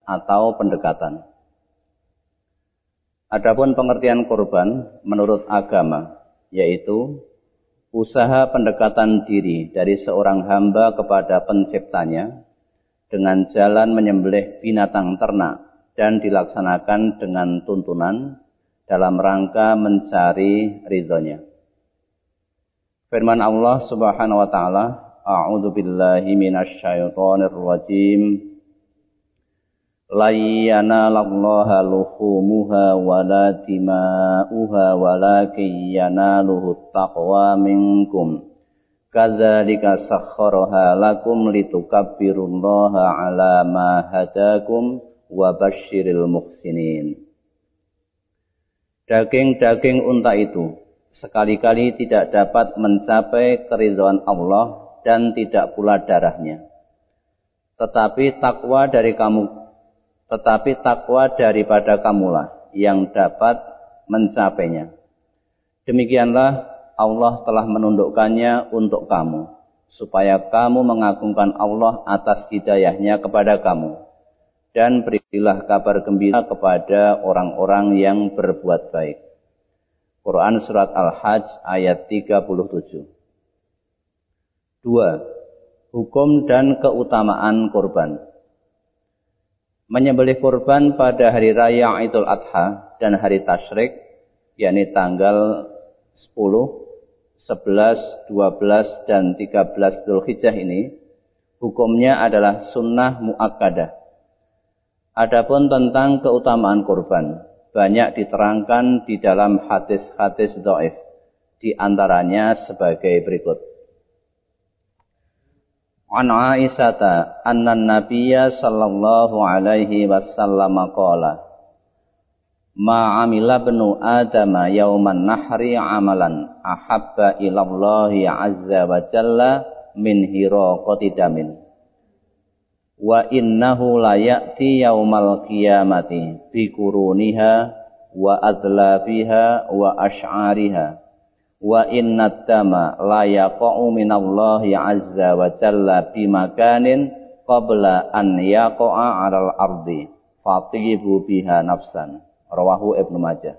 atau pendekatan. Adapun pengertian kurban menurut agama, yaitu usaha pendekatan diri dari seorang hamba kepada penciptanya dengan jalan menyembelih binatang ternak dan dilaksanakan dengan tuntunan dalam rangka mencari ridhonya. Firman Allah Subhanahu wa taala, A'udzu billahi minasy syaithanir rajim. La yanalallaha luhumuha wala dima'uha walakin yanaluhu taqwa minkum. Kadzalika sakhkharaha lakum litukabbirullaha 'ala ma hadakum wa basyiril muhsinin. Daging-daging unta itu sekali-kali tidak dapat mencapai keridhaan Allah dan tidak pula darahnya. Tetapi takwa daripada kamulah yang dapat mencapainya. Demikianlah Allah telah menundukkannya untuk kamu, supaya kamu mengagungkan Allah atas hidayahnya kepada kamu. Dan berilah kabar gembira kepada orang-orang yang berbuat baik. Quran Surat Al-Hajj ayat 37. 2. Hukum dan keutamaan kurban. Menyembelih kurban pada hari raya Idul Adha dan hari Tasyrik, yakni tanggal 10, 11, 12, dan 13 Dzulhijjah ini, hukumnya adalah sunnah muakkadah. Adapun tentang keutamaan kurban, banyak diterangkan di dalam hadis-hadis dhaif, di antaranya sebagai berikut. An Aisyata anna Nabiyya sallallahu alaihi wasallam qala ma amila ibnu adama yauman nahri amalan ahabba ilallahi azza wa jalla min hiraqati damin wa innahu la ya'ti yaumal qiyamati bi quruniha wa adlafiha wa ash'ariha wa innad dama la yaqa'u minallahi azza wa jalla bimakanin qabla an yaqa'a 'alal ardi fatibu biha nafsan. Rawahu Ibnu Majah.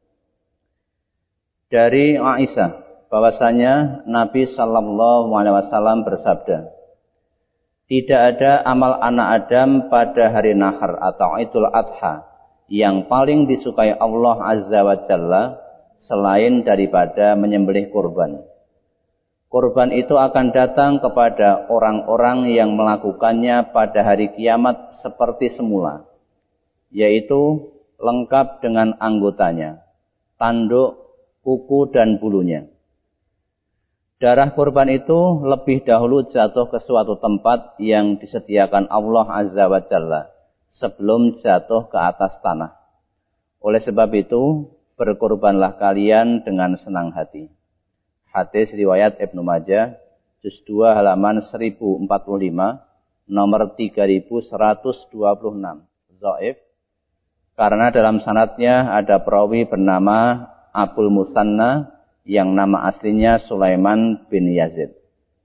Dari Aisyah bahwasanya Nabi sallallahu alaihi wasallam bersabda, tidak ada amal anak Adam pada hari Nahar atau Idul Adha yang paling disukai Allah azza wa jalla selain daripada menyembelih kurban. Kurban itu akan datang kepada orang-orang yang melakukannya pada hari kiamat seperti semula, yaitu lengkap dengan anggotanya, tanduk, kuku, dan bulunya. Darah kurban itu lebih dahulu jatuh ke suatu tempat yang disediakan Allah azza wa jalla sebelum jatuh ke atas tanah. Oleh sebab itu, berkurbanlah kalian dengan senang hati. Hadis riwayat Ibnu Majah, juz 2 halaman 1045, nomor 3126. Dhaif, karena dalam sanadnya ada perawi bernama Abul Musanna yang nama aslinya Sulaiman bin Yazid.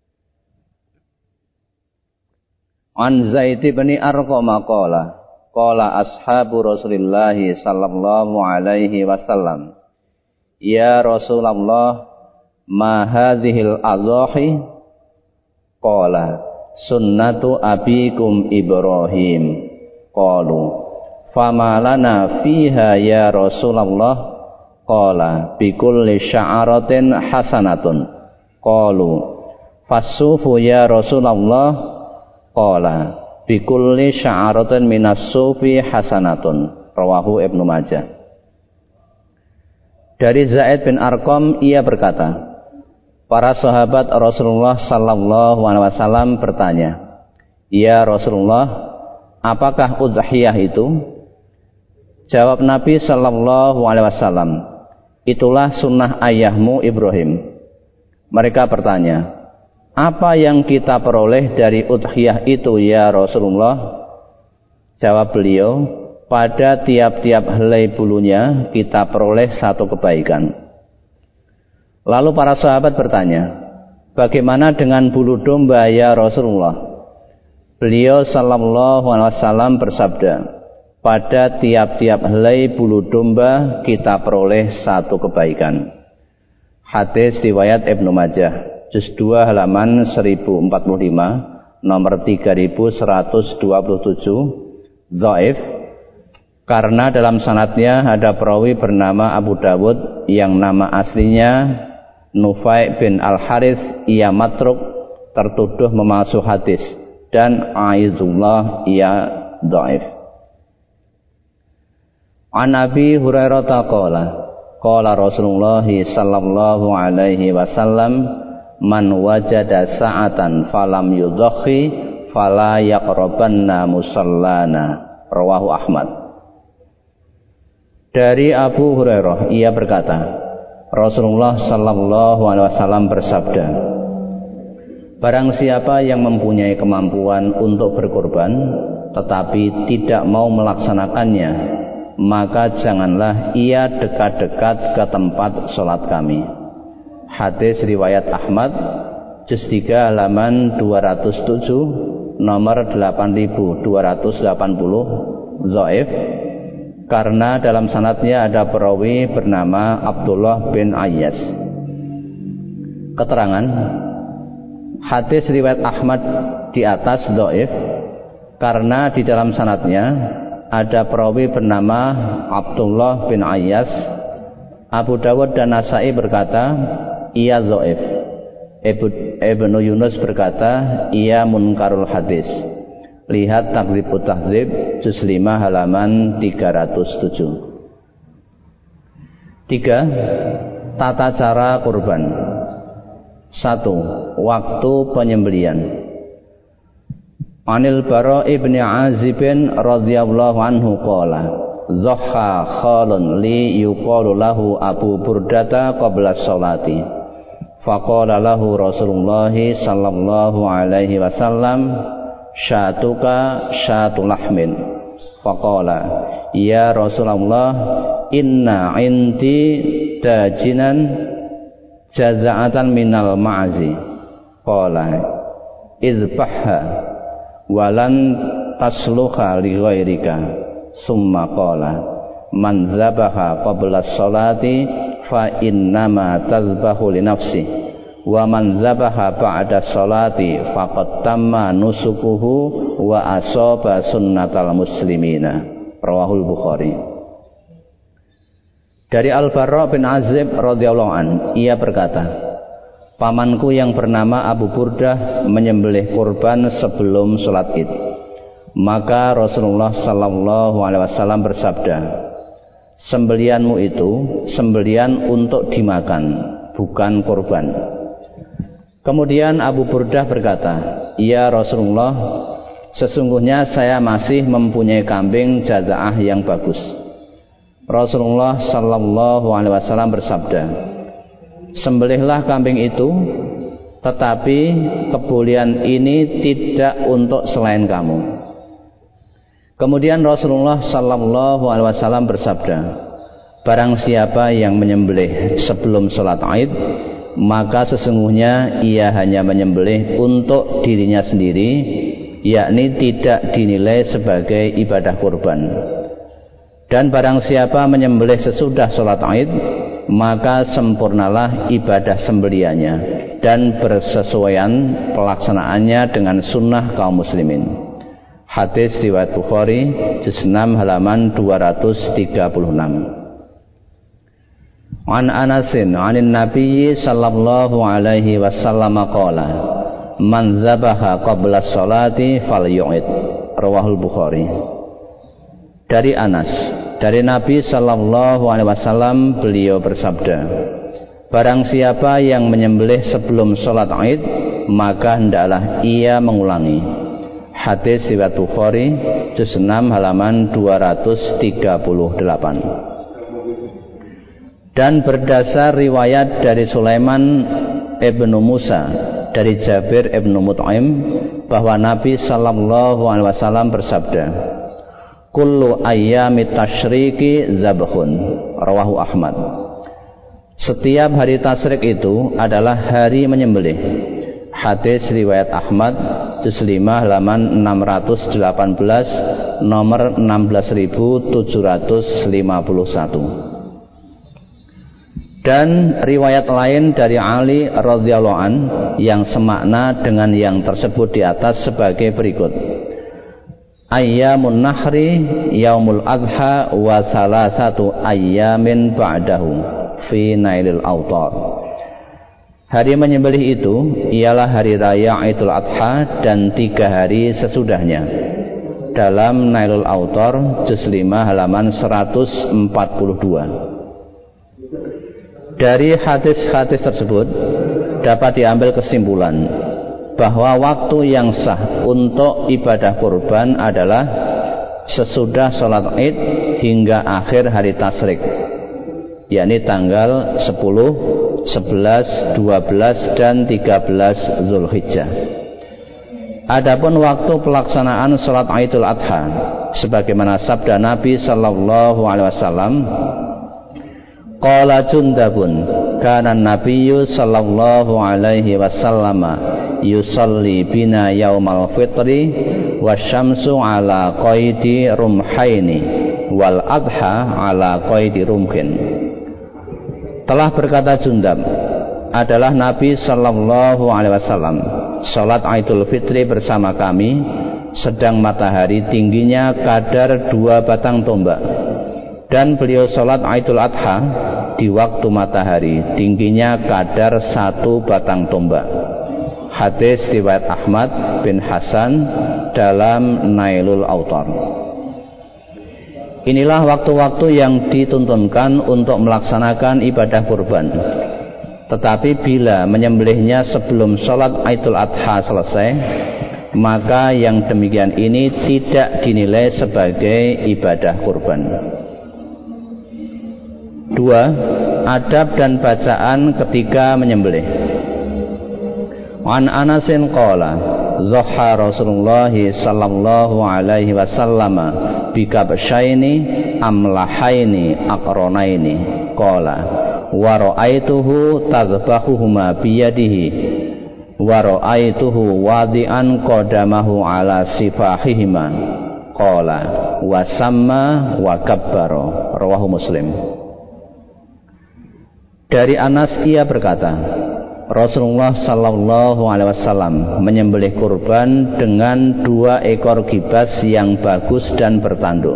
An Zaid bin Arqam qala qala ashabu Rasulillah sallallahu alaihi wasallam, ya Rasulullah, ma hadhil adhahi? Qala sunnatu abikum Ibrahim. Qalu fama lana fiha ya Rasulullah? Qala bikulli sya'aratin hasanatun. Qalu fasufu ya Rasulullah? Qala bikulli sya'aratin minas sufi hasanatun. Rawahu Ibnu Majah. Dari Zaid bin Arqam, ia berkata, para sahabat Rasulullah sallallahu alaihi wasallam bertanya, ya Rasulullah, apakah udhiyah itu? Jawab Nabi sallallahu alaihi wasallam, itulah sunnah ayahmu Ibrahim. Mereka bertanya, apa yang kita peroleh dari udhiyah itu ya Rasulullah? Jawab beliau, pada tiap-tiap helai bulunya kita peroleh satu kebaikan. Lalu para sahabat bertanya, bagaimana dengan bulu domba ya Rasulullah? Beliau sallallahu alaihi wasallam bersabda, pada tiap-tiap helai bulu domba kita peroleh satu kebaikan. Hadis riwayat Ibnu Majah, juz 2 halaman 1045, nomor 3127, dhaif karena dalam sanadnya ada perawi bernama Abu Dawud yang nama aslinya Nufai bin Al-Harits, ia matruk, tertuduh memalsu hadis, dan aizullah, ia dhaif. An Abi Hurairah qala qala Rasulullah sallallahu alaihi wasallam, man wajada sa'atan falam yudhi fala yaqrabanna musallana, rawahu Ahmad. Dari Abu Hurairah, ia berkata, Rasulullah sallallahu alaihi wasallam bersabda, barang siapa yang mempunyai kemampuan untuk berkorban tetapi tidak mau melaksanakannya, maka janganlah ia dekat-dekat ke tempat sholat kami. Hadis riwayat Ahmad, juz 3 halaman 207, nomor 8280, dhaif karena dalam sanadnya ada perawi bernama Abdullah bin Ayyas. Keterangan hadis riwayat Ahmad di atas dhaif karena di dalam sanadnya ada perawi bernama Abdullah bin Ayyas. Abu Dawud dan Nasai berkata ia dhaif. Ibnu Yunus berkata ia munkarul hadis. Lihat Taqribut Tahdzib juz 5 halaman 307. 3. Tata cara kurban. 1. Waktu penyembelian. Anil Bara ibni Azibin radhiyallahu anhu qala Zoha khalun li yuqalu lahu Abu Burdata qabla sholati. Faqala lahu Rasulullah sallallahu alaihi wasallam, syatuka syatu lahmin. Faqala ya Rasulullah, inna inti dajinan jaza'atan minal ma'zi. Qala izbahha walan tasluha li ghairika. Summa qala man zabaha qabla sholati fa innama tazbahu li nafsi, wa man zabaha ba'da sholati faqad tamma nusukuhu wa asaba sunnatal muslimina, rawahul Bukhari. Dari Al-Bara bin Azib radhiyallahu an, ia berkata, pamanku yang bernama Abu Burdah menyembelih kurban sebelum sholat Id. Maka Rasulullah sallallahu alaihi wasallam bersabda, sembelianmu itu sembelian untuk dimakan, bukan kurban. Kemudian Abu Burdah berkata, ya Rasulullah, sesungguhnya saya masih mempunyai kambing jaza'ah yang bagus. Rasulullah sallallahu alaihi wasallam bersabda, sembelihlah kambing itu, tetapi kebolehan ini tidak untuk selain kamu. Kemudian Rasulullah sallallahu alaihi wasallam bersabda, barang siapa yang menyembelih sebelum sholat Id, maka sesungguhnya ia hanya menyembelih untuk dirinya sendiri, yakni tidak dinilai sebagai ibadah kurban. Dan barang siapa menyembelih sesudah sholat Id, maka sempurnalah ibadah sembeliannya dan bersesuaian pelaksanaannya dengan sunnah kaum muslimin. Hadis riwayat Bukhari, juz 6 halaman 236. An Anasin anin Nabi sallallahu alaihi wasallam qala man zabaha qabla sholati falyu'id, rawahul Bukhari. Dari Anas, dari Nabi sallallahu alaihi wasallam, beliau bersabda, barang siapa yang menyembelih sebelum sholat Id, maka hendaklah ia mengulangi. Hadis riwayat Bukhari, juz 6 halaman 238. Dan berdasar riwayat dari Sulaiman ibnu Musa dari Jabir ibnu Mut'im bahwa Nabi sallallahu alaihi wasallam bersabda, kullu ayyamit tasyriki zabhun, rawahu Ahmad. Setiap hari tasyrik itu adalah hari menyembelih. Hadis riwayat Ahmad juz 5 halaman 618 nomor 16751. Dan riwayat lain dari Ali radhiyallahu an yang semakna dengan yang tersebut di atas sebagai berikut. Ayyamun nahri yaumul adha wa salasatu ayyamin ba'dahu fi nailil autar. Hari menyembelih itu ialah hari raya Idul Adha dan 3 hari sesudahnya. Dalam Nailul Autar juz 5 halaman 142. Dari hadis-hadis tersebut dapat diambil kesimpulan bahwa waktu yang sah untuk ibadah kurban adalah sesudah sholat Id hingga akhir hari tasyrik, yakni tanggal 10, 11, 12 dan 13 Zulhijjah. Adapun waktu pelaksanaan sholat Idul Adha sebagaimana sabda Nabi sallallahu alaihi wasallam, qala Jundabun kana nabiyyu sallallahu alaihi wasallam yusalli bina yaumal fitri wasyamsu ala qaidi rumhaini wal adha ala qaidi rumhin. Telah berkata Jundab, adalah Nabi sallallahu alaihi wasallam salat Idul Fitri bersama kami sedang matahari tingginya kadar 2 batang tombak, dan beliau salat Idul Adha di waktu matahari tingginya kadar 1 batang tombak. Hadis riwayat Ahmad bin Hasan dalam Nailul Autar. Inilah waktu-waktu yang dituntunkan untuk melaksanakan ibadah kurban. Tetapi bila menyembelihnya sebelum sholat Idul Adha selesai, maka yang demikian ini tidak dinilai sebagai ibadah kurban. 2. Adab dan bacaan ketika menyembelih. An Anasin qala Zuhha Rasulullah sallallahu alaihi wasallam bikabshaini amlahaini aqronaini qala wa ra'aituhu tadhbahuhuma biyadihi wa ra'aituhu wadi'an qadamahu ala sifahihima qala wa samma wa kabbara. Rawahu Muslim. Dari Anas ia berkata, Rasulullah sallallahu alaihi wasallam menyembelih kurban dengan 2 ekor gibas yang bagus dan bertanduk.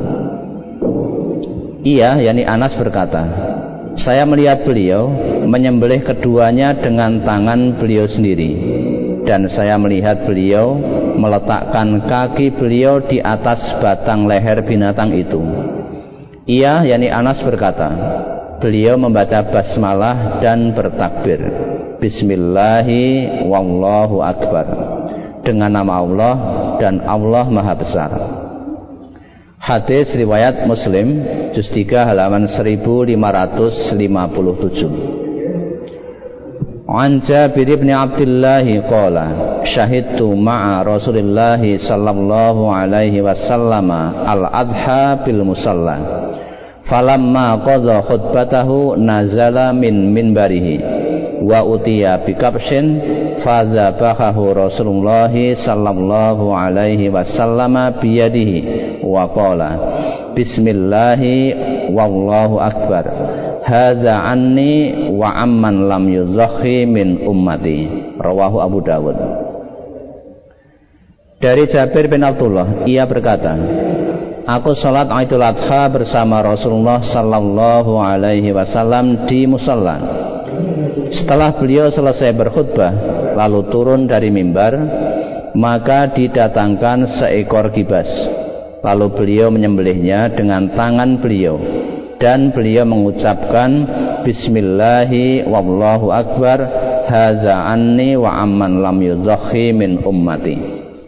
Ia, yakni Anas berkata, saya melihat beliau menyembelih keduanya dengan tangan beliau sendiri, dan saya melihat beliau meletakkan kaki beliau di atas batang leher binatang itu. Ia, yakni Anas berkata, beliau membaca basmalah dan bertakbir, Bismillahi wallahu akbar, dengan nama Allah dan Allah Maha Besar. Hadis riwayat Muslim juz 3 halaman 1557. An Jabir bin Abdullah qala syahidtu ma'a Rasulillah sallallahu alaihi wasallam al-adha bil musalla falamma qadha khutbatahu nazala min minbarihi wa utiya bikabshin fazabahahu Rasulullah sallallahu alaihi wasallam biyadihi wa qala bismillahi wallahu akbar hadza anni wa amman lam yuzakhi min ummati. Rawahu Abu Dawud. Dari Jabir bin Abdullah ia berkata, aku salat Idul Adha bersama Rasulullah sallallahu alaihi wasallam di musalla. Setelah beliau selesai berkhutbah lalu turun dari mimbar, maka didatangkan seekor gibas. Lalu beliau menyembelihnya dengan tangan beliau, dan beliau mengucapkan Bismillahi wallahu akbar hadza anni wa amman lam yuzakhi min ummati.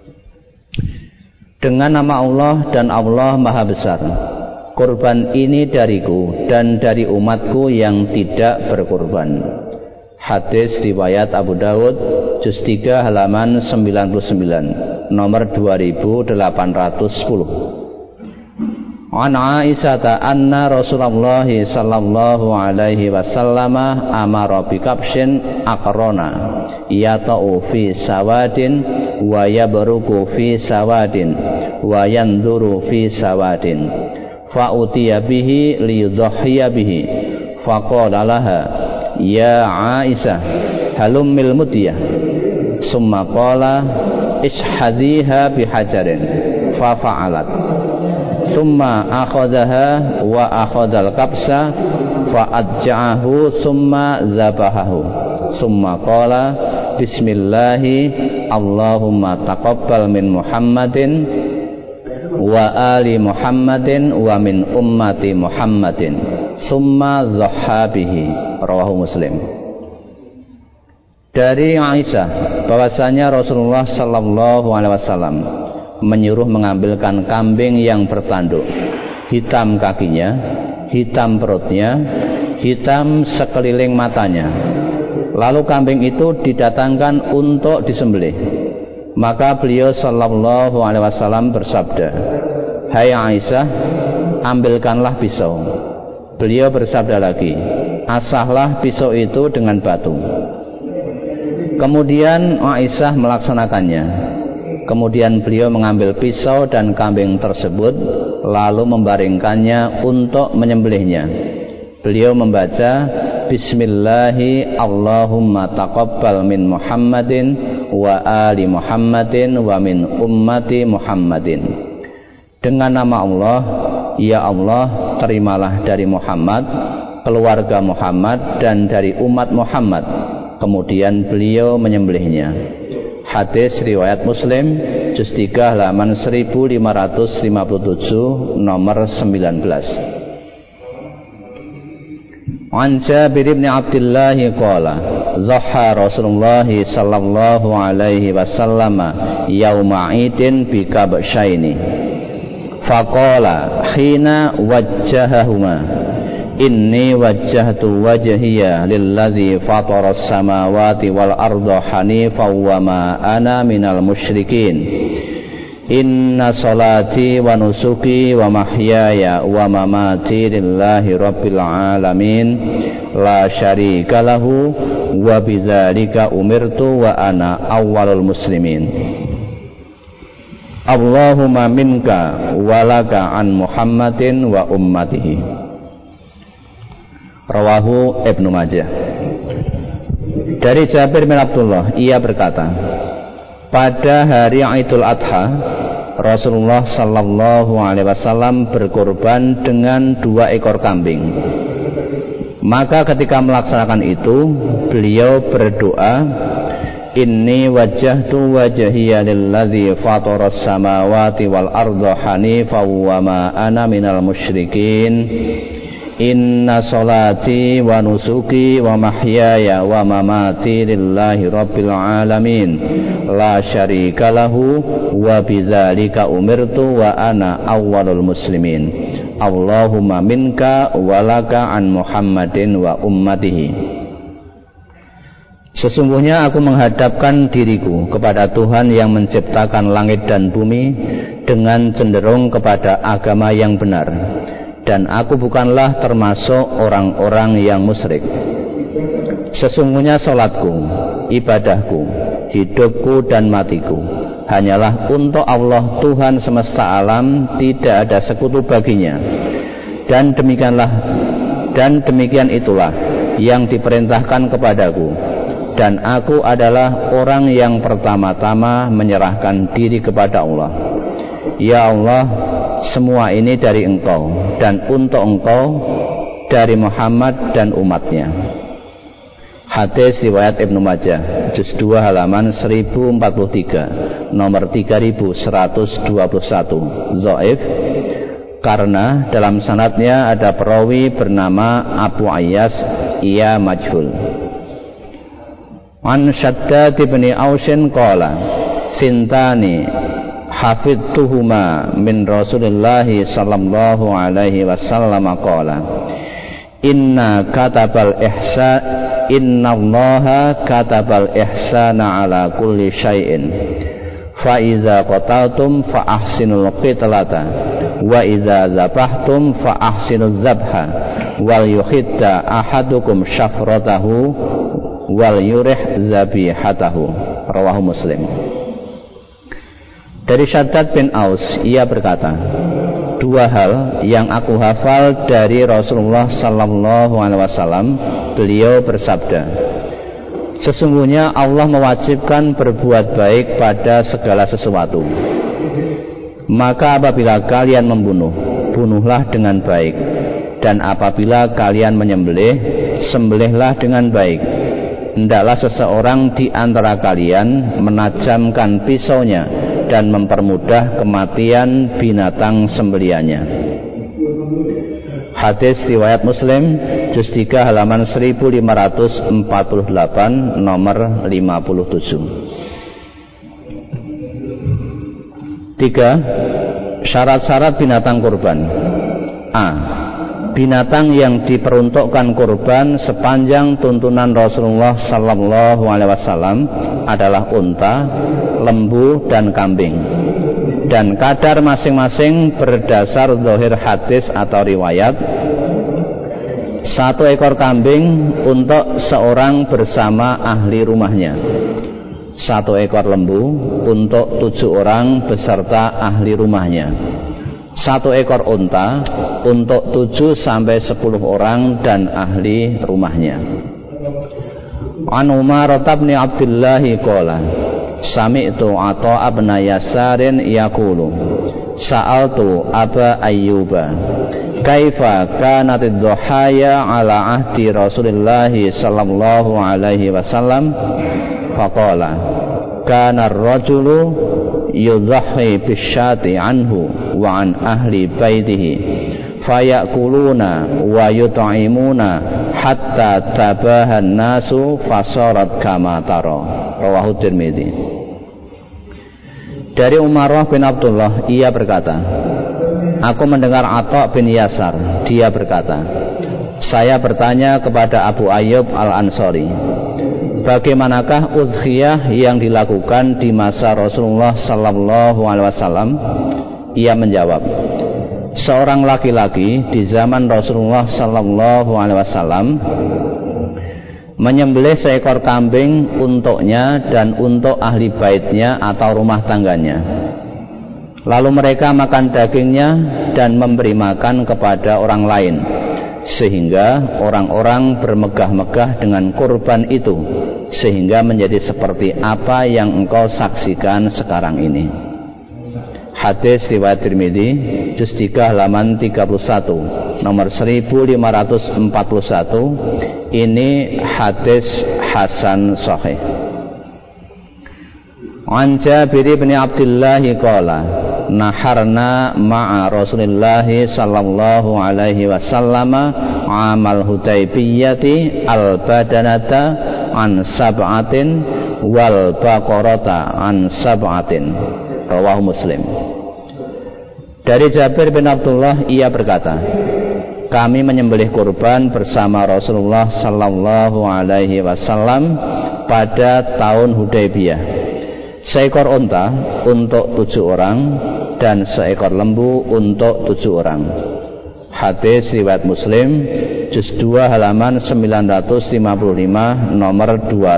Dengan nama Allah dan Allah Maha Besar, kurban ini dariku dan dari umatku yang tidak berkurban. Hadis riwayat Abu Dawud juz 3 halaman 99 nomor 2810. An Aisyah anna Rasulullah sallallahu alaihi wasallam amara bi kabshin aqrona yata'u fi sawadin wa yabruku fi sawadin wa yanzuru fi sawadin fa utiya bihi liyudhiya bihi faqala laha ya Aisyah halummil mudiyah summa qala ishhadiha bihajarin fa fa'alat summa akhadhaha wa akhadhal kabsa fa adja'ahu summa zabahahu summa qala bismillahi Allahumma taqabbal min Muhammadin wa ali Muhammadin wa min ummati Muhammadin summa zahabihi. Rawahu Muslim. Dari Aisyah bahwasanya Rasulullah sallallahu alaihi wasallam menyuruh mengambilkan kambing yang bertanduk, hitam kakinya, hitam perutnya, hitam sekeliling matanya. Lalu kambing itu didatangkan untuk disembelih. Maka beliau sallallahu alaihi wasallam bersabda, "Hai Aisyah, ambilkanlah pisau." Beliau bersabda lagi, "Asahlah pisau itu dengan batu." Kemudian Aisyah melaksanakannya. Kemudian beliau mengambil pisau dan kambing tersebut lalu membaringkannya untuk menyembelihnya. Beliau membaca Bismillahi Allahumma taqabbal min Muhammadin wa ali Muhammadin wa min ummati Muhammadin. Dengan nama Allah, ya Allah, terimalah dari Muhammad, keluarga Muhammad dan dari umat Muhammad. Kemudian beliau menyembelihnya. Hadis riwayat Muslim juz 3 halaman 1557 nomor 19. An Jabir bin Abdullah qala dhaha Rasulullah sallallahu alaihi wasallam yauma idin bi kabshaini faqala hina wajjahahuma inni wajjahtu wajhiya lilladzi fataras samawati wal arda hanifan wa ma ana minal musyrikin inna salati wa nusuki wa mahyaya wa mamati lillahi rabbil alamin la syarika lahu wa bidzalika umirtu wa ana awwalul muslimin Allahumma minka walaka an Muhammadin wa ummatihi. Rawahu Ibnu Majah. Dari Jabir bin Abdullah, ia berkata, pada hari Idul Adha Rasulullah sallallahu alaihi wasallam berkorban dengan 2 ekor kambing. Maka ketika melaksanakan itu beliau berdoa, inni wajjahtu wajhiya lilladzi fataras samawati wal arda hanifan wa ma ana minal musyrikin inna salati wa nusuki wa mahyaya wa mamati lillahi rabbil alamin la syarika lahu wa bidzalika umirtu wa ana awwalul muslimin Allahumma minka walaka an Muhammadin wa ummatihi. Sesungguhnya aku menghadapkan diriku kepada Tuhan yang menciptakan langit dan bumi dengan cenderung kepada agama yang benar, dan aku bukanlah termasuk orang-orang yang musyrik. Sesungguhnya salatku, ibadahku, hidupku dan matiku hanyalah untuk Allah Tuhan semesta alam, tidak ada sekutu baginya. Dan demikian itulah yang diperintahkan kepadaku, dan aku adalah orang yang pertama-tama menyerahkan diri kepada Allah. Ya Allah, semua ini dari Engkau dan untuk Engkau, dari Muhammad dan umatnya. Hadis riwayat Ibnu Majah juz 2 halaman 1043 nomor 3121. Dhaif karena dalam sanadnya ada perawi bernama Abu Ayyas, ia majhul. An Shaddad bin Ausin qala sintani hafidtuhuma min Rasulillah sallallahu alaihi wasallam qala inna Allaha katabal ihsana ala kulli syai'in fa iza qataltum fa ahsinul qitlata wa iza zabahtum fa ahsinuz zabha wal yuhidda ahadukum syafratahu wal yurih zabihatahu. Rawahu Muslim. Dari Syaddad bin Aus, ia berkata, dua hal yang aku hafal dari Rasulullah sallallahu alaihi wasallam, beliau bersabda, sesungguhnya Allah mewajibkan berbuat baik pada segala sesuatu. Maka apabila kalian membunuh, bunuhlah dengan baik, dan apabila kalian menyembelih, sembelihlah dengan baik. Hendaklah seseorang di antara kalian menajamkan pisaunya dan mempermudah kematian binatang sembeliannya. Hadis riwayat Muslim, juz 3 halaman 1548, nomor 57. 3. Syarat-syarat binatang kurban. A. Binatang yang diperuntukkan kurban sepanjang tuntunan Rasulullah sallallahu alaihi wasallam adalah unta, lembu, dan kambing. Dan kadar masing-masing berdasar zahir hadis atau riwayat. 1 ekor kambing untuk seorang bersama ahli rumahnya. 1 ekor lembu untuk 7 orang beserta ahli rumahnya. 1 ekor unta untuk 7 sampai 10 orang dan ahli rumahnya. An Umar bin Abdullah qala sami'tu Atha bin Yasarin yaqulu sa'altu Aba Ayyuba kaifa kanat ad-dhuhaya ala ahdi Rasulillah sallallahu alaihi wasallam faqala kana ar-rajulu yudhahi bisyati anhu wa an ahli baitihi fayakuluna wa yut'imuna hatta tabahan nasu fasarat kama tara. Rawahu Tirmidzi. Dari Umarah bin Abdullah, ia berkata, aku mendengar Atha bin Yasar, dia berkata, saya bertanya kepada Abu Ayyub Al-Ansari, bagaimanakah udhiyah yang dilakukan di masa Rasulullah sallallahu alaihi wasallam? Ia menjawab, seorang laki-laki di zaman Rasulullah sallallahu alaihi wasallam menyembelih seekor kambing untuknya dan untuk ahli baitnya atau rumah tangganya. Lalu mereka makan dagingnya dan memberi makan kepada orang lain, sehingga orang-orang bermegah-megah dengan kurban itu, sehingga menjadi seperti apa yang engkau saksikan sekarang ini. Hadis riwayat Tirmidzi, juz 3 halaman 31, nomor 1541. Ini hadis hasan sahih. An Jabir bin Abdullah qala naharna ma'a Rasulillah sallallahu alaihi wasallam amal Hudaybiyyati al-badanata an sab'atin wal baqarata an sab'atin. Rawahu Muslim. Dari Jabir bin Abdullah, ia berkata, kami menyembelih kurban bersama Rasulullah sallallahu alaihi wasallam pada tahun Hudaybiyah. Seekor unta untuk 7 orang dan seekor lembu untuk 7 orang. Hadis riwayat Muslim, juz 2 halaman 955, nomor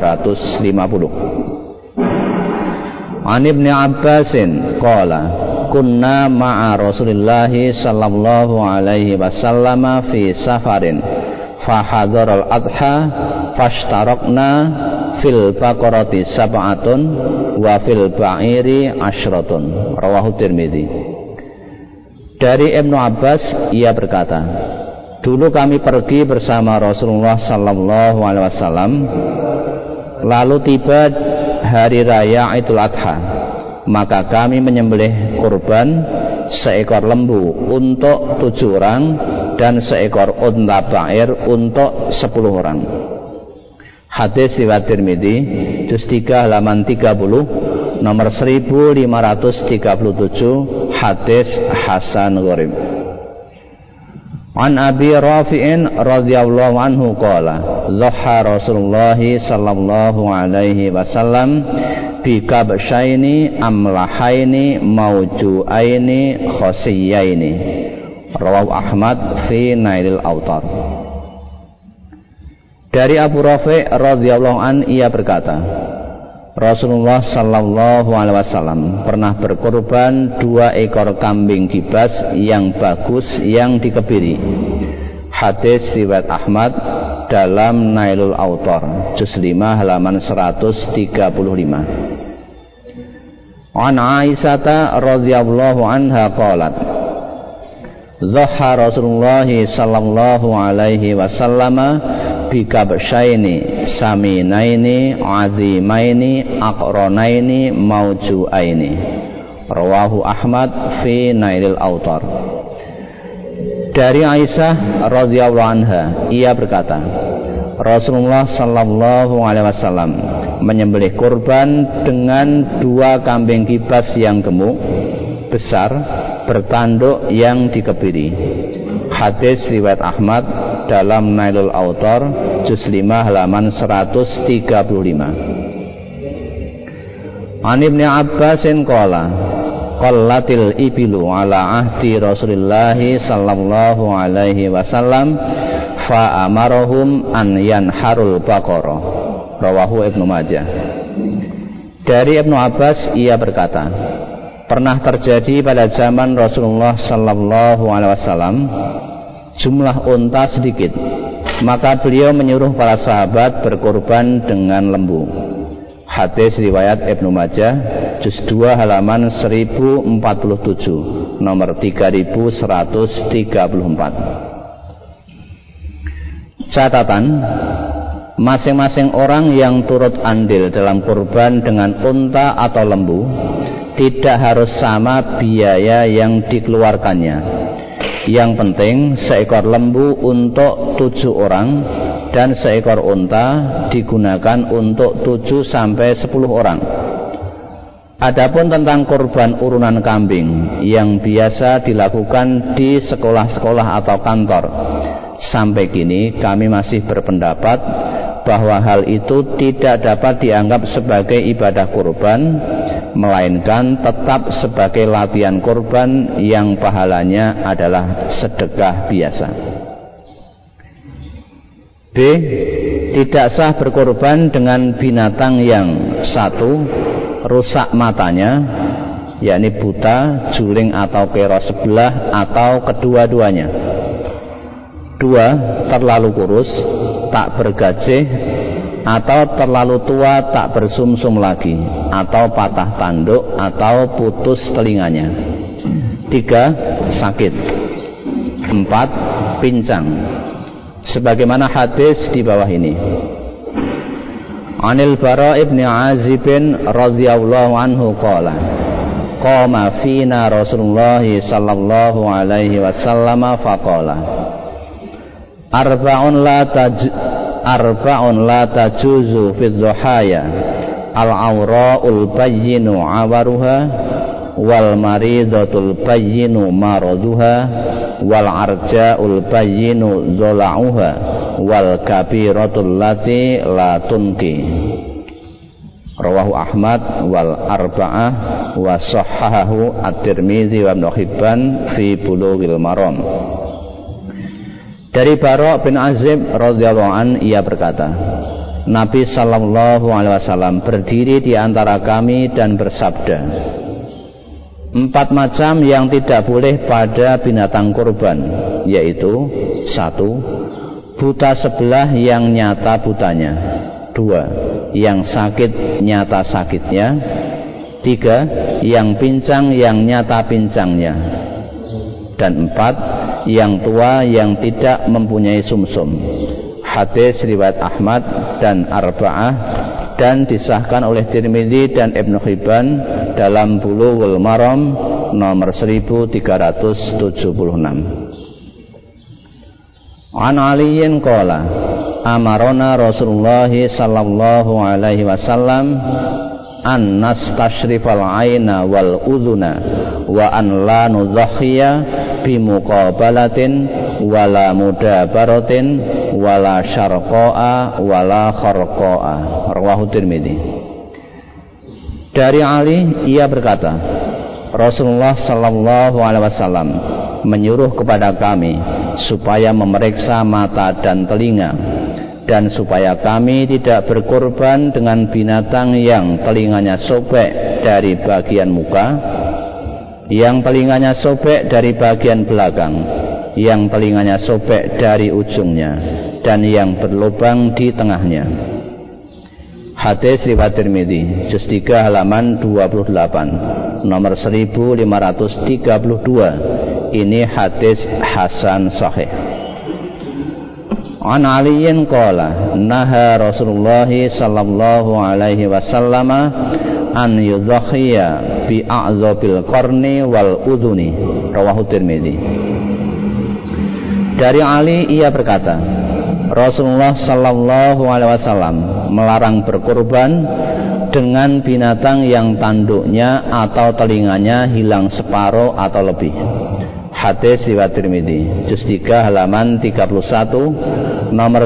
250. An Ibnu Abbasin qala kunna ma'a Rasulillah sallallahu alaihi wasallam fi safarin fa hadaral adha fashtarakna fil baqarati sab'atun wa fil ba'iri asyratun. Rawahu Tirmidzi. Dari Ibnu Abbas, ia berkata, dulu kami pergi bersama Rasulullah sallallahu alaihi wasallam, lalu tiba hari raya Idul Adha, maka kami menyembelih kurban seekor lembu untuk 7 orang dan seekor unta ba'ir untuk 10 orang. Hadis riwayat Tirmidzi, juz 3 halaman 30, nomor 1537, hadis hasan gharib. An Abi Rafi'in radhiyallahu anhu qala dhaha Rasulullah sallallahu alaihi wasallam bi kabshaini amlahaini mawju'aini khasiyaini. Rawahu Ahmad fi Nailil Autar. Dari Abu Rafi' radhiyallahu an ia berkata, Rasulullah sallallahu alaihi wasallam pernah berkorban 2 ekor kambing kibas yang bagus yang dikebiri. Hadis riwayat Ahmad dalam Nailul Autar juz 5 halaman 135. An Aisyah radhiyallahu anha qalat, Dhaha Rasulullah sallallahu alaihi wasallam bikabsyaini saminaini azimaini aqranaini maujuaini. Rawahu Ahmad fi Nailil Autar. Dari Aisyah radhiyallahu anha ia berkata, Rasulullah sallallahu alaihi wasallam menyembelih kurban dengan 2 kambing kibas yang gemuk besar bertanduk yang dikebiri. Hadis riwayat Ahmad dalam Nailul Autar juz 5 halaman 135. An Ibnu Abbasin qala qallatil ibilu ala ahdi Rasulillah sallallahu alaihi wasallam fa amarahum an yanharul baqarah. Rawahu Ibnu Majah. Dari Ibnu Abbas ia berkata, pernah terjadi pada zaman Rasulullah sallallahu alaihi wasallam jumlah unta sedikit, maka beliau menyuruh para sahabat berkorban dengan lembu. Hadis riwayat Ibnu Majah juz 2 halaman 1047 nomor 3134. Catatan, masing-masing orang yang turut andil dalam kurban dengan unta atau lembu tidak harus sama biaya yang dikeluarkannya. Yang penting seekor lembu untuk 7 orang dan seekor unta digunakan untuk 7 sampai 10 orang. Adapun tentang kurban urunan kambing yang biasa dilakukan di sekolah-sekolah atau kantor, sampai kini kami masih berpendapat bahwa hal itu tidak dapat dianggap sebagai ibadah kurban, melainkan tetap sebagai latihan kurban yang pahalanya adalah sedekah biasa. B. Tidak sah berkorban dengan binatang yang 1. Rusak matanya, yakni buta, juling atau kero sebelah atau kedua-duanya. 2. Terlalu kurus, tak bergajih, atau terlalu tua tak bersumsum lagi, atau patah tanduk atau putus telinganya. 3. Sakit. 4. Pincang. Sebagaimana hadis di bawah ini. Anil Bara ibn Azib radhiyallahu anhu qala qama fina Rasulullah sallallahu alaihi wasallam faqala arba'un la tajuzu fi dhuhaya al-awra'ul bayyinu awaruha wal maridatul bayyinu maraduha wal arja'ul bayyinu dhala'uha wal kabiratul lati la tunki. Rawahu Ahmad wal arba'ah wa sahhahahu at-Tirmidzi wa Ibnu Hibban fi Bulughil Maram. Dari Bara bin Azib radhiyallahu an ia berkata, Nabi sallallahu alaihi wasallam berdiri di antara kami dan bersabda, 4 macam yang tidak boleh pada binatang kurban, yaitu 1. Buta sebelah yang nyata butanya. 2. Yang sakit nyata sakitnya. 3. Yang pincang yang nyata pincangnya. Dan 4. Yang tua yang tidak mempunyai sumsum. Hadis riwayat Ahmad dan Arba'ah dan disahkan oleh Tirmidzi dan Ibnu Hibban dalam Bulughul Maram nomor 1376. An Aliyin qala amarona Rasulullah sallallahu alaihi wasallam an nastashrifal aina wal udhuna wa an la nudhhiya bimuqabalatin wala mudabaratin wala syarqa'a wala kharqa'a. Rawahu Tirmidzi. Dari Ali ia berkata, Rasulullah sallallahu alaihi wasallam menyuruh kepada kami supaya memeriksa mata dan telinga dan supaya kami tidak berkorban dengan binatang yang telinganya sobek dari bagian muka, yang telinganya sobek dari bagian belakang, yang telinganya sobek dari ujungnya, dan yang berlubang di tengahnya. Hadis riwayat Tirmidzi, juz 3 halaman 28, nomor 1532. Ini hadis hasan sahih. An Aliyin qala naha Rasulullah sallallahu alaihi wasallam an yudhhiya bi a'zabil qarni wal udhuni, rawahu Tirmidzi. Dari Ali ia berkata, Rasulullah sallallahu alaihi wasallam melarang berkorban dengan binatang yang tanduknya atau telinganya hilang separuh atau lebih. Hadis riwayat Tirmidzi, juz 3 halaman 31, nomor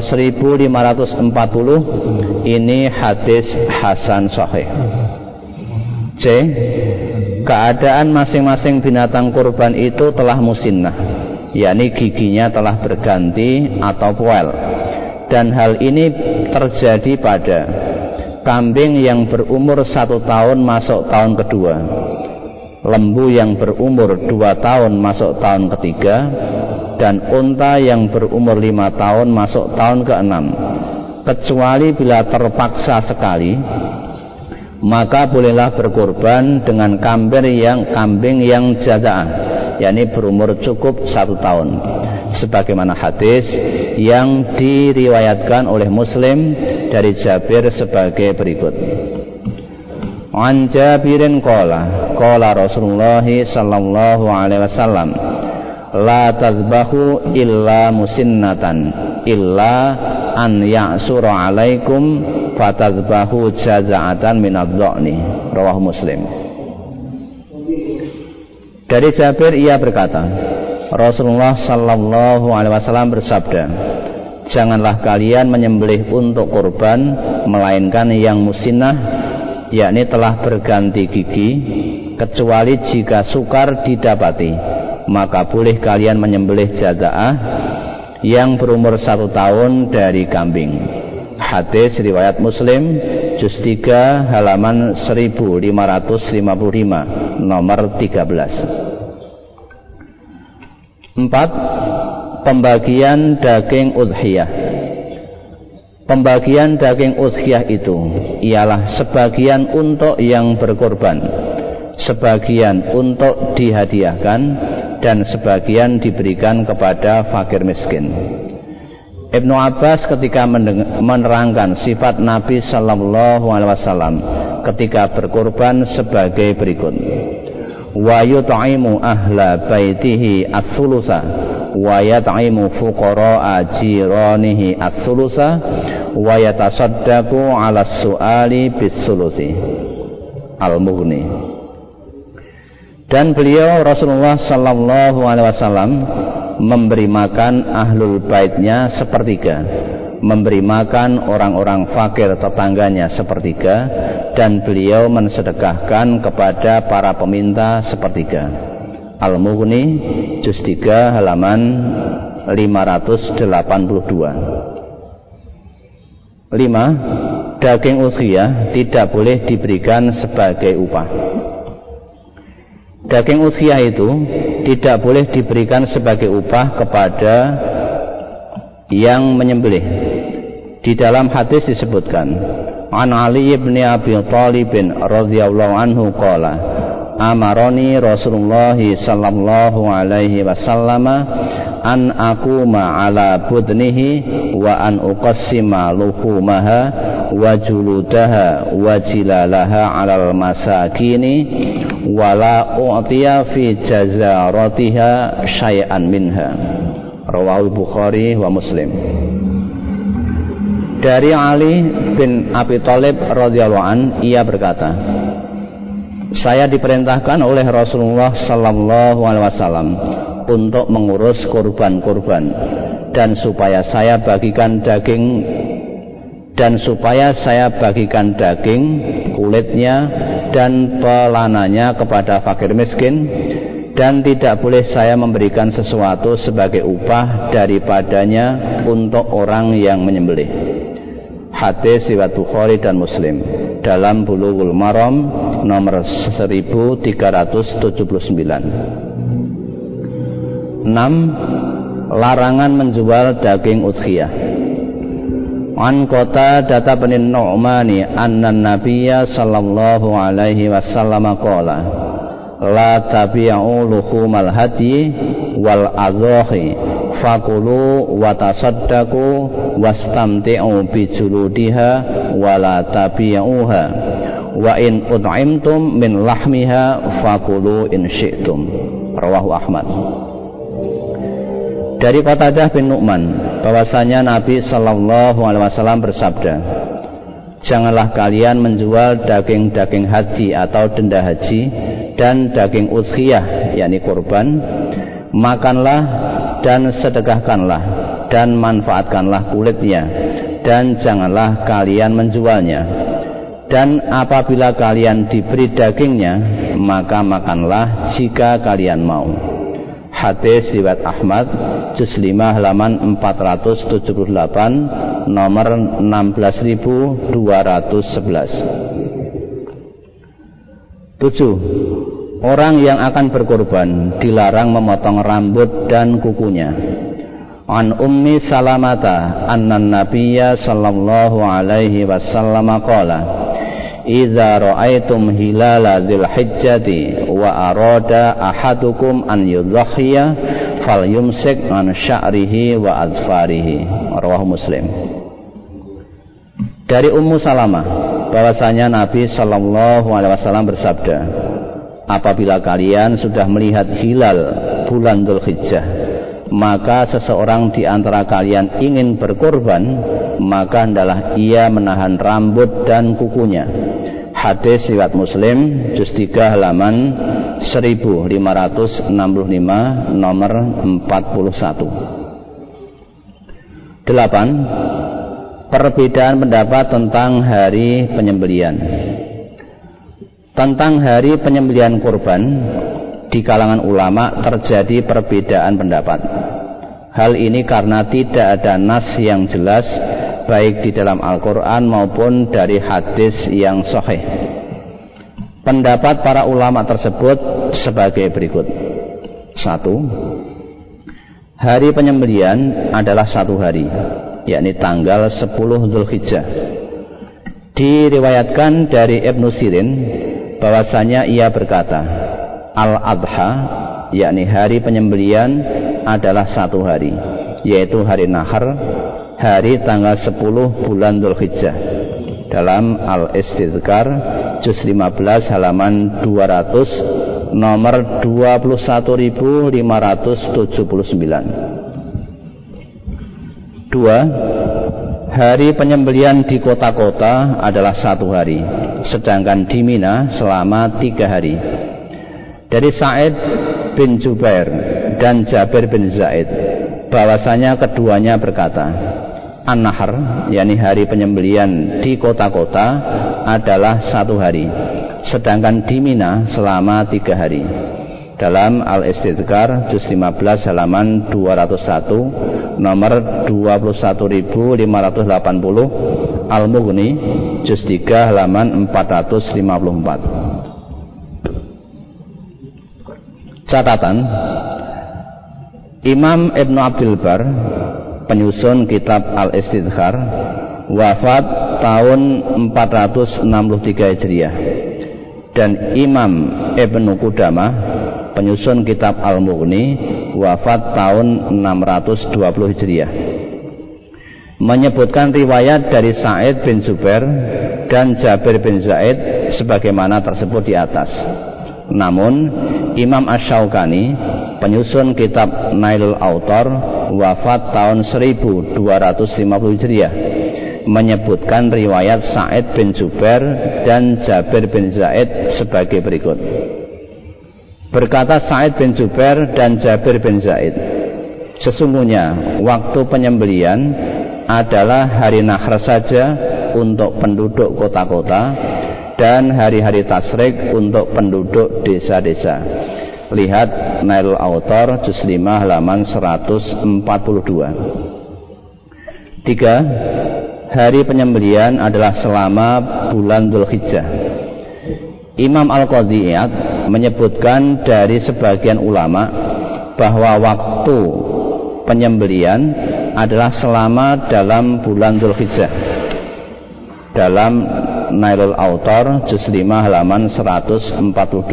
1540. Ini hadis hasan sahih. C. Keadaan masing-masing binatang kurban itu telah musinnah, yakni giginya telah berganti atau poel, dan hal ini terjadi pada kambing yang berumur 1 tahun masuk tahun kedua, lembu yang berumur 2 tahun masuk tahun ketiga, dan unta yang berumur 5 tahun masuk tahun ke-6, kecuali bila terpaksa sekali, maka bolehlah berkorban dengan kambing yang jaza'ah, yakni berumur cukup 1 tahun, sebagaimana hadis yang diriwayatkan oleh Muslim dari Jabir sebagai berikut. An Jabirin qala Rasulullah sallallahu alaihi wasallam la tazbahu illa musinnatan illa an ya'sura alaikum fatazbahu jaza'atan minadh-dha'ni, rawahu Muslim. Dari Jabir ia berkata, Rasulullah sallallahu alaihi wasallam bersabda, janganlah kalian menyembelih untuk kurban melainkan yang musinnah, yakni telah berganti gigi, kecuali jika sukar didapati, maka boleh kalian menyembelih jaza'ah yang berumur 1 tahun dari kambing. Hadis riwayat Muslim, juz 3 halaman 1555, nomor 13. 4. Pembagian daging udhiyah. Pembagian daging udhiyah itu ialah sebagian untuk yang berkorban, sebagian untuk dihadiahkan, dan sebagian diberikan kepada fakir miskin. Ibnu Abbas ketika menerangkan sifat Nabi sallallahu alaihi wasallam ketika berkorban sebagai berikut: wa yut'imu ahla baitihi ats-tsulusa wa yat'imu fuqara'a jiranihi ats-tsulusa wa yatasaddaqu 'ala as-su'ali bis-sulusi. Al-Mughni. Dan beliau Rasulullah sallallahu alaihi wasallam memberi makan ahlul baitnya sepertiga, memberi makan orang-orang fakir tetangganya sepertiga, dan beliau mensedekahkan kepada para peminta sepertiga. Al-Mughni, juz 3 halaman 582. 5. Daging udhiyah tidak boleh diberikan sebagai upah. Daging udhiyah itu tidak boleh diberikan sebagai upah kepada yang menyembelih. Di dalam hadis disebutkan, An Ali ibn Abi Thalib radhiyallahu anhu qala amaroni Rasulullah sallallahu alaihi wasallam an aquma ala budnihi wa an uqassima luhumaha wa juludaha wa jilalaha alal masakini wala u'tiya fi jazaratiha syai'an minha, rawahu Bukhari wa Muslim. Dari Ali bin Abi Thalib radhiyallahu an, ia berkata, saya diperintahkan oleh Rasulullah sallallahu alaihi wasallam untuk mengurus kurban-kurban, dan supaya saya bagikan daging kulitnya dan pelananya kepada fakir miskin, dan tidak boleh saya memberikan sesuatu sebagai upah daripadanya untuk orang yang menyembelih. Hadis riwayat Bukhari dan Muslim dalam Bulughul Maram nomor 1379. 6. Larangan menjual daging udhiyah. An Qatadah bin Nu'mani anna Nabiyya sallallahu alaihi wasallam qala la tabi'u luhumal hadi wal adhahi fakulu wa tasaddaqu wastamti'u bi juludiha wa la tabi'uha wa in ud'imtum min lahmiha fakulu in syi'tum. Rawahu Ahmad. Dari Qatadah bin Nu'man bahwasanya Nabi sallallahu alaihi wasallam bersabda, janganlah kalian menjual daging-daging haji atau denda haji dan daging udhiyah yakni kurban. Makanlah dan sedekahkanlah dan manfaatkanlah kulitnya, dan janganlah kalian menjualnya. Dan apabila kalian diberi dagingnya, maka makanlah jika kalian mau. Hadis riwayat Ahmad juz 5 halaman 478 nomor 16211. 7. Orang yang akan berkorban dilarang memotong rambut dan kukunya. An Ummi Salamata annan Nabiyya sallallahu alaihi wasallam qala idza ra'aitum hilala dzilhijjati wa arada ahadukum an yudhhiya falyumsik an sya'rihi wa azfarihi. Rawahu Muslim. Dari Ummu Salamah bahwasanya Nabi sallallahu alaihi wasallam bersabda, apabila kalian sudah melihat hilal bulan Dzulhijjah, maka seseorang di antara kalian ingin berkorban, maka hendaklah ia menahan rambut dan kukunya. Hadis riwayat Muslim juz 3 halaman 1565 nomor 41. 8. Perbedaan pendapat tentang hari penyembelihan. Tentang hari penyembelihan kurban, di kalangan ulama terjadi perbedaan pendapat. Hal ini karena tidak ada nas yang jelas baik di dalam Al-Quran maupun dari hadis yang sahih. Pendapat para ulama tersebut sebagai berikut. 1. Hari penyembelihan adalah satu hari, yakni tanggal 10 Dzulhijjah. Diriwayatkan dari Ibnu Sirin bahwasanya ia berkata, Al-Adha, yakni hari penyembelihan adalah satu hari, yaitu hari Nahar, hari tanggal 10 bulan Dzulhijjah. Dalam Al-Istidhkar juz 15 halaman 200 nomor 21579. 2. Hari penyembelihan di kota-kota adalah satu hari, sedangkan di Mina selama 3 hari. Dari Sa'id bin Jubair dan Jabir bin Zaid bahwasanya keduanya berkata, An-Nahar, yakni hari penyembelihan di kota-kota adalah satu hari, sedangkan di Mina selama 3 hari. Dalam Al-Istidhkar juz 15 halaman 201 nomor 21580, Al-Mughni juz 3 halaman 454. Catatan, Imam Ibnu Abdul Bar, penyusun kitab Al-Istidhkar, wafat tahun 463 Hijriah, dan Imam Ibnu Qudamah, penyusun kitab Al-Mughni, wafat tahun 620 Hijriah, menyebutkan riwayat dari Sa'id bin Jubair dan Jabir bin Zaid sebagaimana tersebut di atas. Namun Imam Asy-Syaukani, penyusun kitab Nailul Autar, wafat tahun 1250 Hijriah, menyebutkan riwayat Sa'id bin Jubair dan Jabir bin Zaid sebagai berikut. Berkata Sa'id bin Jubair dan Jabir bin Zaid, sesungguhnya waktu penyembelihan adalah hari Nahr saja untuk penduduk kota-kota dan hari-hari Tasyrik untuk penduduk desa-desa. Lihat Nailul Autar juz 5 halaman 142. 3. hari penyembelian adalah selama bulan Dzulhijjah. Imam Al-Qadhi Iyad menyebutkan dari sebagian ulama bahwa waktu penyembelian adalah selama dalam bulan Dzulhijjah. Dalam Nailul Autar juz 5 halaman 142.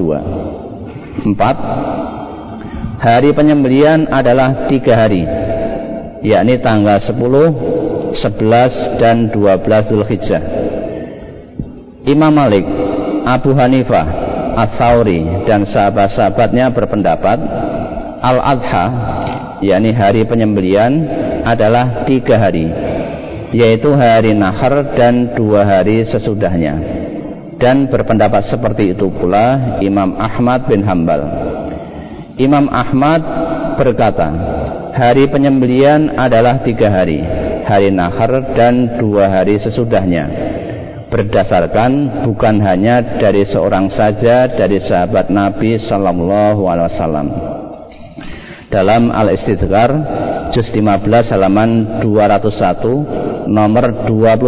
4. Hari penyembelian adalah 3 hari, yakni tanggal 10, 11 dan 12 Dzulhijjah. Imam Malik, Abu Hanifah, Ats-Tsauri dan sahabat-sahabatnya berpendapat Al-Adha, yakni hari penyembelian adalah 3 hari, yaitu hari Nahar dan 2 hari sesudahnya. Dan berpendapat seperti itu pula Imam Ahmad bin Hambal. Imam Ahmad berkata, hari penyembelian adalah 3 hari, hari Nahar dan 2 hari sesudahnya, berdasarkan bukan hanya dari seorang saja dari sahabat Nabi Sallallahu Alaihi Wasallam. Dalam Al-Istidhkar juz 15 halaman 201 nomor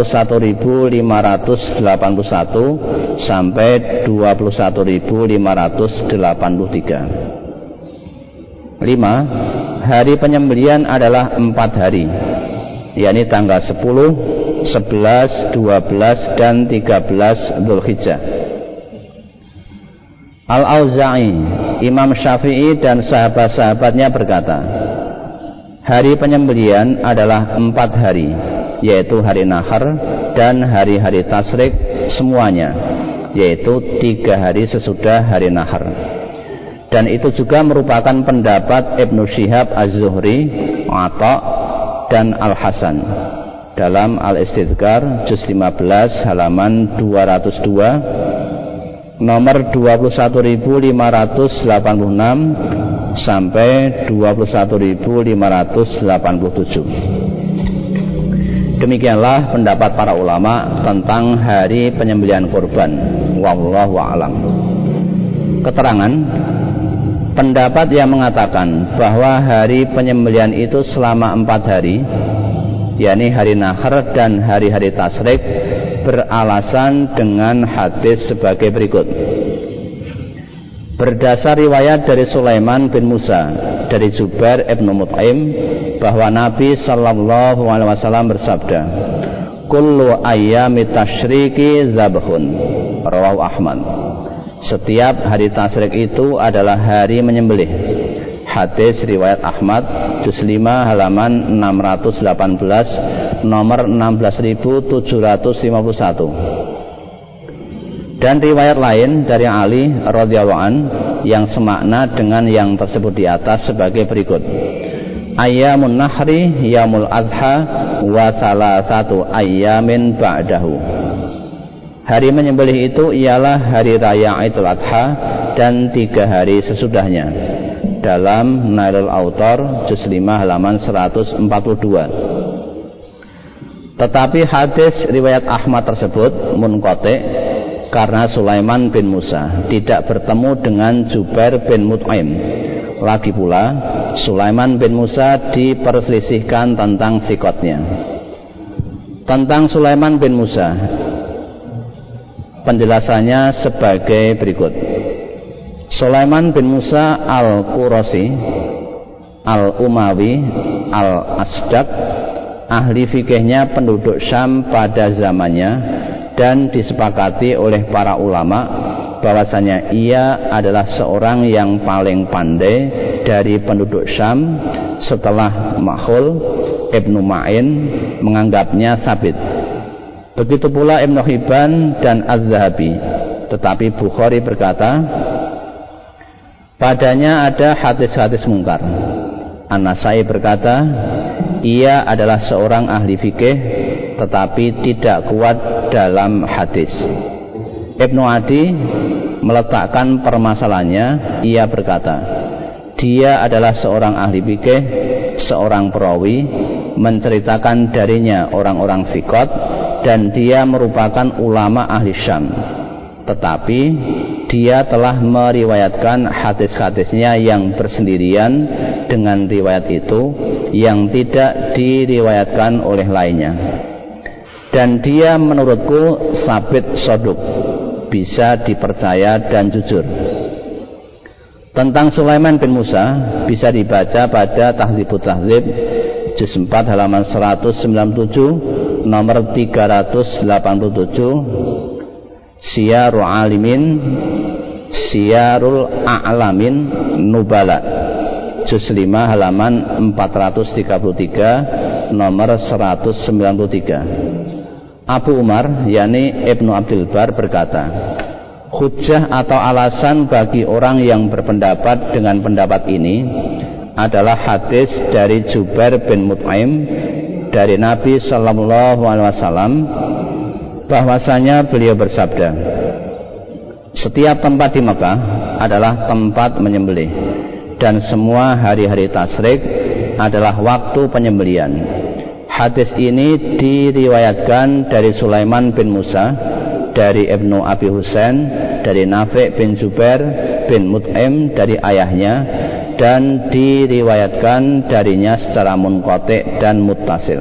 21.581 sampai 21.583. 5. Hari penyembelian adalah 4 hari, yakni tanggal 10, 11, 12 dan 13 Dzulhijjah. Al-Auza'i, Imam Syafi'i dan sahabat-sahabatnya berkata, hari penyembelian adalah 4 hari, yaitu hari Nahar dan hari-hari Tasyrik semuanya, yaitu 3 hari sesudah hari Nahar. Dan itu juga merupakan pendapat Ibnu Syihab Az-Zuhri, Atha dan Al-Hasan dalam Al-Istidhkar juz 15 halaman 202 nomor 21.586 sampai 21.587. Demikianlah pendapat para ulama tentang hari penyembelihan kurban. Wallahu a'lam. Keterangan pendapat yang mengatakan bahwa hari penyembelihan itu selama 4 hari, yakni hari Nahar dan hari-hari Tasyrik, beralasan dengan hadis sebagai berikut. Berdasar riwayat dari Sulaiman bin Musa dari Jubair ibn Mut'im bahwa Nabi Sallallahu Alaihi Wasallam bersabda, kullu ayyami tasyriki zabhun, rawahu Ahmad. Setiap hari tasyrik itu adalah hari menyembelih. Hadis riwayat Ahmad juz 5 halaman 618 nomor 16.751. Dan riwayat lain dari Ali radhiyallahu an yang semakna dengan yang tersebut di atas sebagai berikut. Ayyamun nahri yaumul adha wa salasatu ayyamin ba'dahu. Hari menyembelih itu ialah hari raya Idul Adha dan 3 hari sesudahnya. Dalam Nailul Autar juz 5 halaman 142. Tetapi hadis riwayat Ahmad tersebut munqati karena Sulaiman bin Musa tidak bertemu dengan Jubair bin Mut'im. Lagi pula Sulaiman bin Musa diperselisihkan tentang sikotnya. Tentang Sulaiman bin Musa, penjelasannya sebagai berikut. Sulaiman bin Musa al-Qurasi al-Umawi al-Asdaq, ahli fikihnya penduduk Syam pada zamannya, dan disepakati oleh para ulama bahwasanya ia adalah seorang yang paling pandai dari penduduk Syam setelah Makhul Ibnu Ma'in menganggapnya sabit. Begitu pula Ibnu Hibban dan Az-Zahabi. Tetapi Bukhari berkata, padanya ada hadis-hadis mungkar. An-Nasai berkata, ia adalah seorang ahli fikih tetapi tidak kuat dalam hadis. Ibnu Adi meletakkan permasalahannya. Ia berkata, dia adalah seorang ahli fikih, seorang perawi, menceritakan darinya orang-orang sikot, dan dia merupakan ulama ahli Syam. Tetapi dia telah meriwayatkan hadis-hadisnya yang bersendirian dengan riwayat itu yang tidak diriwayatkan oleh lainnya. dan dia menurutku sabit soduk, bisa dipercaya dan jujur. Tentang Sulaiman bin Musa bisa dibaca pada Tahdzibut Tahdzib juz 4 halaman 197, nomor 387, Siyarul A'lamin Nubala juz 5 halaman 433, nomor 193. Abu Umar yakni Ibnu Abdul Bar berkata, hujjah atau alasan bagi orang yang berpendapat dengan pendapat ini adalah hadis dari Jubair bin Mut'aim dari Nabi sallallahu alaihi wasallam bahwasanya beliau bersabda, setiap tempat di Mekah adalah tempat menyembelih dan semua hari-hari tasyrik adalah waktu penyembelihan. Hadis ini diriwayatkan dari Sulaiman bin Musa, dari Ibnu Abi Husain, dari Nafi' bin Jubair bin Mut'aim dari ayahnya, dan diriwayatkan darinya secara munqati' dan muttasil.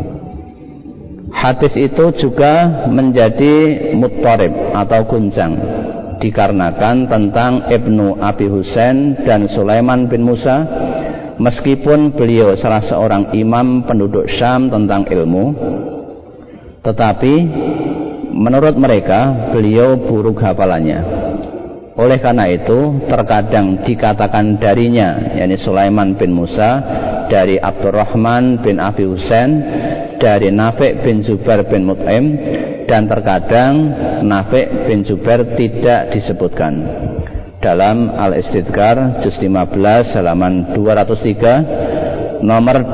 Hadis itu juga menjadi muttarib atau guncang dikarenakan tentang Ibnu Abi Husain dan Sulaiman bin Musa, meskipun beliau salah seorang imam penduduk Syam tentang ilmu, tetapi menurut mereka beliau buruk hafalannya. Oleh karena itu terkadang dikatakan darinya, yakni Sulaiman bin Musa, dari Abdurrahman bin Abi Husain, dari Nafi' bin Jubair bin Mut'aim, dan terkadang Nafi' bin Jubair tidak disebutkan. Dalam Al-Istidkar juz 15 halaman 203, nomor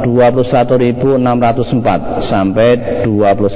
21.604 sampai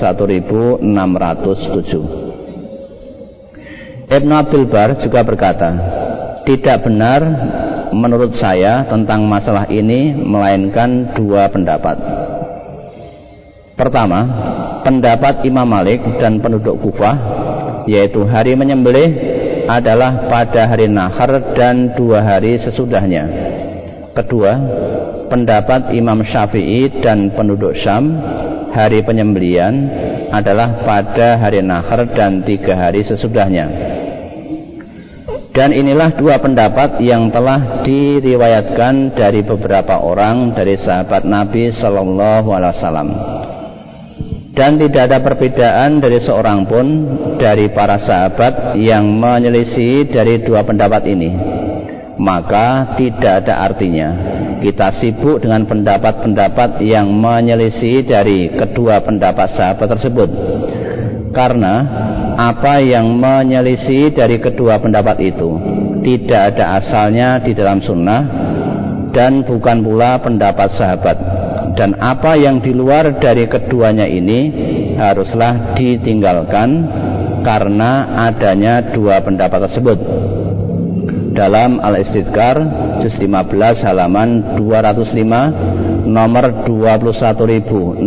21.607. Ibnu Abdul Bar juga berkata, tidak benar menurut saya tentang masalah ini melainkan dua pendapat. Pertama, pendapat Imam Malik dan penduduk Kufah, yaitu hari menyembelih adalah pada hari nahar dan 2 hari sesudahnya. Kedua, pendapat Imam Syafi'i dan penduduk Syam, hari penyembelihan adalah pada hari nahar dan 3 hari sesudahnya. Dan inilah dua pendapat yang telah diriwayatkan dari beberapa orang dari sahabat Nabi sallallahu alaihi wasallam. Dan tidak ada perbedaan dari seorang pun dari para sahabat yang menyelisih dari dua pendapat ini. Maka tidak ada artinya kita sibuk dengan pendapat-pendapat yang menyelisih dari kedua pendapat sahabat tersebut. Karena apa yang menyelisih dari kedua pendapat itu tidak ada asalnya di dalam sunnah dan bukan pula pendapat sahabat. Dan apa yang di luar dari keduanya ini haruslah ditinggalkan karena adanya dua pendapat tersebut. Dalam Al-Istidkar juz 15 halaman 205, nomor 21.609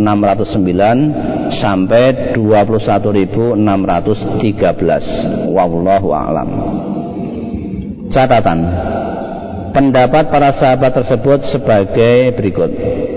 sampai 21.613. Wallahu a'lam. Catatan, pendapat para sahabat tersebut sebagai berikut.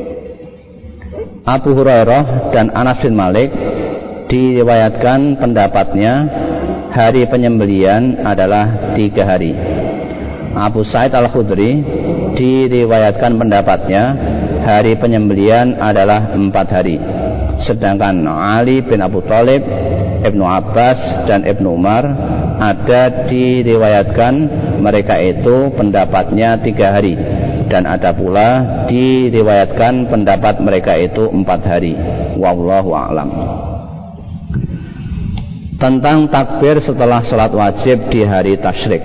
Abu Hurairah dan Anas bin Malik diriwayatkan pendapatnya hari penyembelihan adalah 3 hari. Abu Sa'id Al-Khudri diriwayatkan pendapatnya hari penyembelihan adalah 4 hari. Sedangkan Ali bin Abu Thalib, Ibnu Abbas dan Ibnu Umar ada diriwayatkan mereka itu pendapatnya 3 hari, dan ada pula diriwayatkan pendapat mereka itu 4 hari. Wallahu a'lam. Tentang takbir setelah salat wajib di hari tasyrik.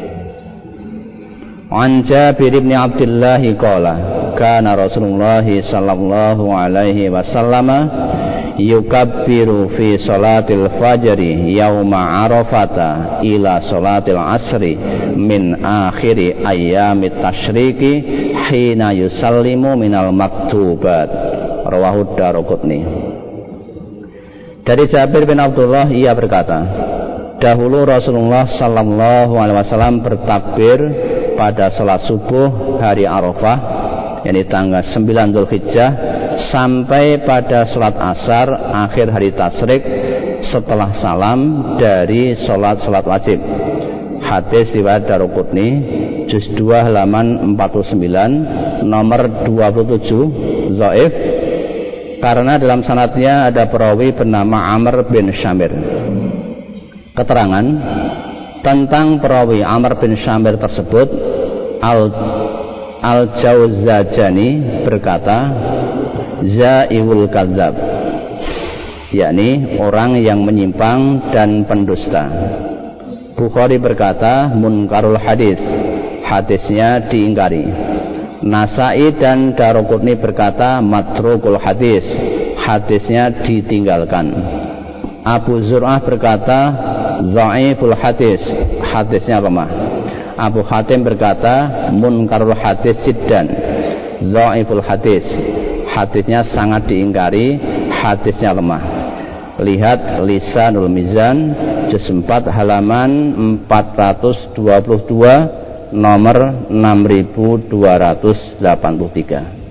An Jabir bin Abdullah qala kana Rasulullah sallallahu alaihi wasallam yukabbiru fi salatil fajri yauma arafata ila salatil asri min akhiri ayyamit tasyriki hina yusallimu minal maktubat. Rawahu Daruqutni. Dari Jabir bin Abdullah ia berkata, dahulu Rasulullah sallallahu alaihi wasallam bertakbir pada salat subuh hari Arafah, yakni tanggal 9 Dzulhijjah, sampai pada sholat asar akhir hari tasyrik setelah salam dari sholat wajib. Hadis riwayat Daruqutni juz 2 halaman 49 nomor 27 dhaif karena dalam sanadnya ada perawi bernama Amr bin Syamir. Keterangan tentang perawi Amr bin Syamir tersebut, Al-Jawzajani berkata Zaiwul Kadzab, yakni orang yang menyimpang dan pendusta. Bukhari berkata munkarul hadis, hadisnya diingkari. Nasai dan Daruqutni berkata matrukul hadis, hadisnya ditinggalkan. Abu Zur'ah berkata dhaiful hadis, hadisnya lemah. Abu Hatim berkata munkarul hadis jiddan, dhaiful hadis, hadisnya sangat diingkari, hadisnya lemah. Lihat Lisanul Mizan juz 4 halaman 422 nomor 6283.